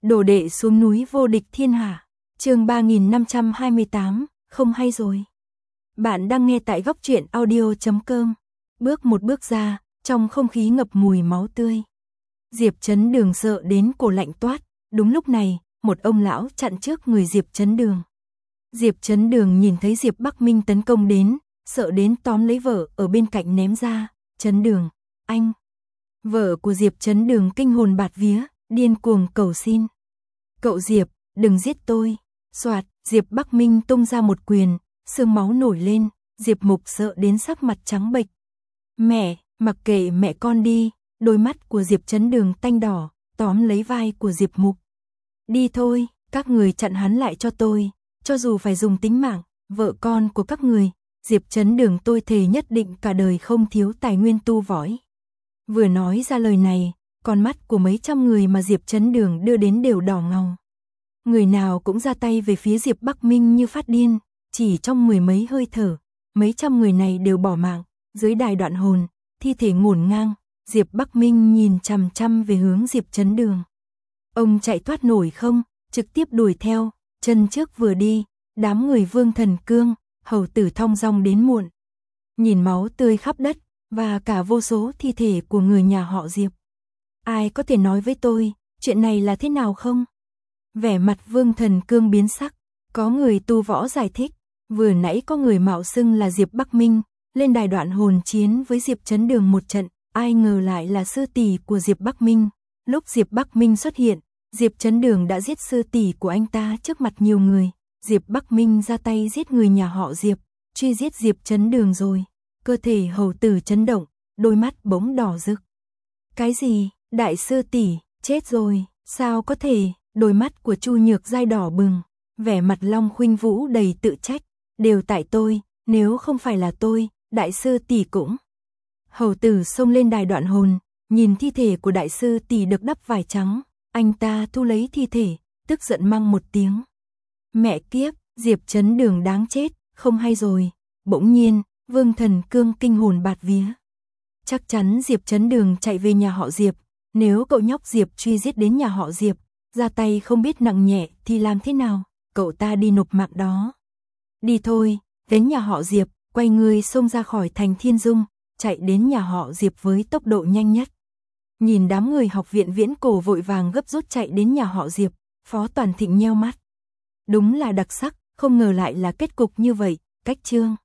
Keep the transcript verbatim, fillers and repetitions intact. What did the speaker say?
Đồ đệ xuống núi vô địch thiên hạ. Chương ba nghìn năm trăm hai mươi tám, không hay rồi. Bạn đang nghe tại góc truyện audio chấm com. Bước một bước ra, trong không khí ngập mùi máu tươi. Diệp Chấn Đường sợ đến cổ lạnh toát, đúng lúc này, một ông lão chặn trước người Diệp Chấn Đường. Diệp Chấn Đường nhìn thấy Diệp Bắc Minh tấn công đến, sợ đến tóm lấy vợ ở bên cạnh ném ra. Chấn Đường, anh. Vợ của Diệp Chấn Đường kinh hồn bạt vía, điên cuồng cầu xin. Cậu Diệp, đừng giết tôi. Soạt, Diệp Bắc Minh tung ra một quyền, xương máu nổi lên, Diệp Mục sợ đến sắc mặt trắng bệch. Mẹ, mặc kệ mẹ con đi, đôi mắt của Diệp Chấn Đường tanh đỏ, tóm lấy vai của Diệp Mục. Đi thôi, các người chặn hắn lại cho tôi, cho dù phải dùng tính mạng, vợ con của các người, Diệp Chấn Đường tôi thề nhất định cả đời không thiếu tài nguyên tu võ. Vừa nói ra lời này, con mắt của mấy trăm người mà Diệp Chấn Đường đưa đến đều đỏ ngầu. Người nào cũng ra tay về phía Diệp Bắc Minh như phát điên, chỉ trong mười mấy hơi thở, mấy trăm người này đều bỏ mạng, dưới đài đoạn hồn, thi thể ngổn ngang, Diệp Bắc Minh nhìn chằm chằm về hướng Diệp Chấn Đường. Ông chạy thoát nổi không, trực tiếp đuổi theo, chân trước vừa đi, đám người Vương Thần Cương, Hầu Tử thong dong đến muộn. Nhìn máu tươi khắp đất, và cả vô số thi thể của người nhà họ Diệp. Ai có thể nói với tôi, chuyện này là thế nào không? Vẻ mặt Vương Thần Cương biến sắc, có người tu võ giải thích, vừa nãy có người mạo xưng là Diệp Bắc Minh, lên đài đoạn hồn chiến với Diệp Chấn Đường một trận, ai ngờ lại là sư tỷ của Diệp Bắc Minh. Lúc Diệp Bắc Minh xuất hiện, Diệp Chấn Đường đã giết sư tỷ của anh ta trước mặt nhiều người, Diệp Bắc Minh ra tay giết người nhà họ Diệp, truy giết Diệp Chấn Đường rồi. Cơ thể Hầu Tử chấn động, đôi mắt bỗng đỏ rực. Cái gì? Đại sư tỷ, chết rồi, sao có thể? Đôi mắt của Chu Nhược Giai đỏ bừng, vẻ mặt Long Khuynh Vũ đầy tự trách, đều tại tôi, nếu không phải là tôi, đại sư tỷ cũng. Hầu Tử xông lên đài đoạn hồn, nhìn thi thể của đại sư tỷ được đắp vải trắng, anh ta thu lấy thi thể, tức giận mắng một tiếng. Mẹ kiếp, Diệp Chấn Đường đáng chết, không hay rồi. Bỗng nhiên, Vương Thần Cương kinh hồn bạt vía. Chắc chắn Diệp Chấn Đường chạy về nhà họ Diệp, nếu cậu nhóc Diệp truy giết đến nhà họ Diệp, ra tay không biết nặng nhẹ thì làm thế nào, cậu ta đi nộp mạng đó. Đi thôi, đến nhà họ Diệp, quay người xông ra khỏi thành Thiên Dung, chạy đến nhà họ Diệp với tốc độ nhanh nhất. Nhìn đám người học viện Viễn Cổ vội vàng gấp rút chạy đến nhà họ Diệp, Phó Toàn Thịnh nheo mắt. Đúng là đặc sắc, không ngờ lại là kết cục như vậy, cách chương.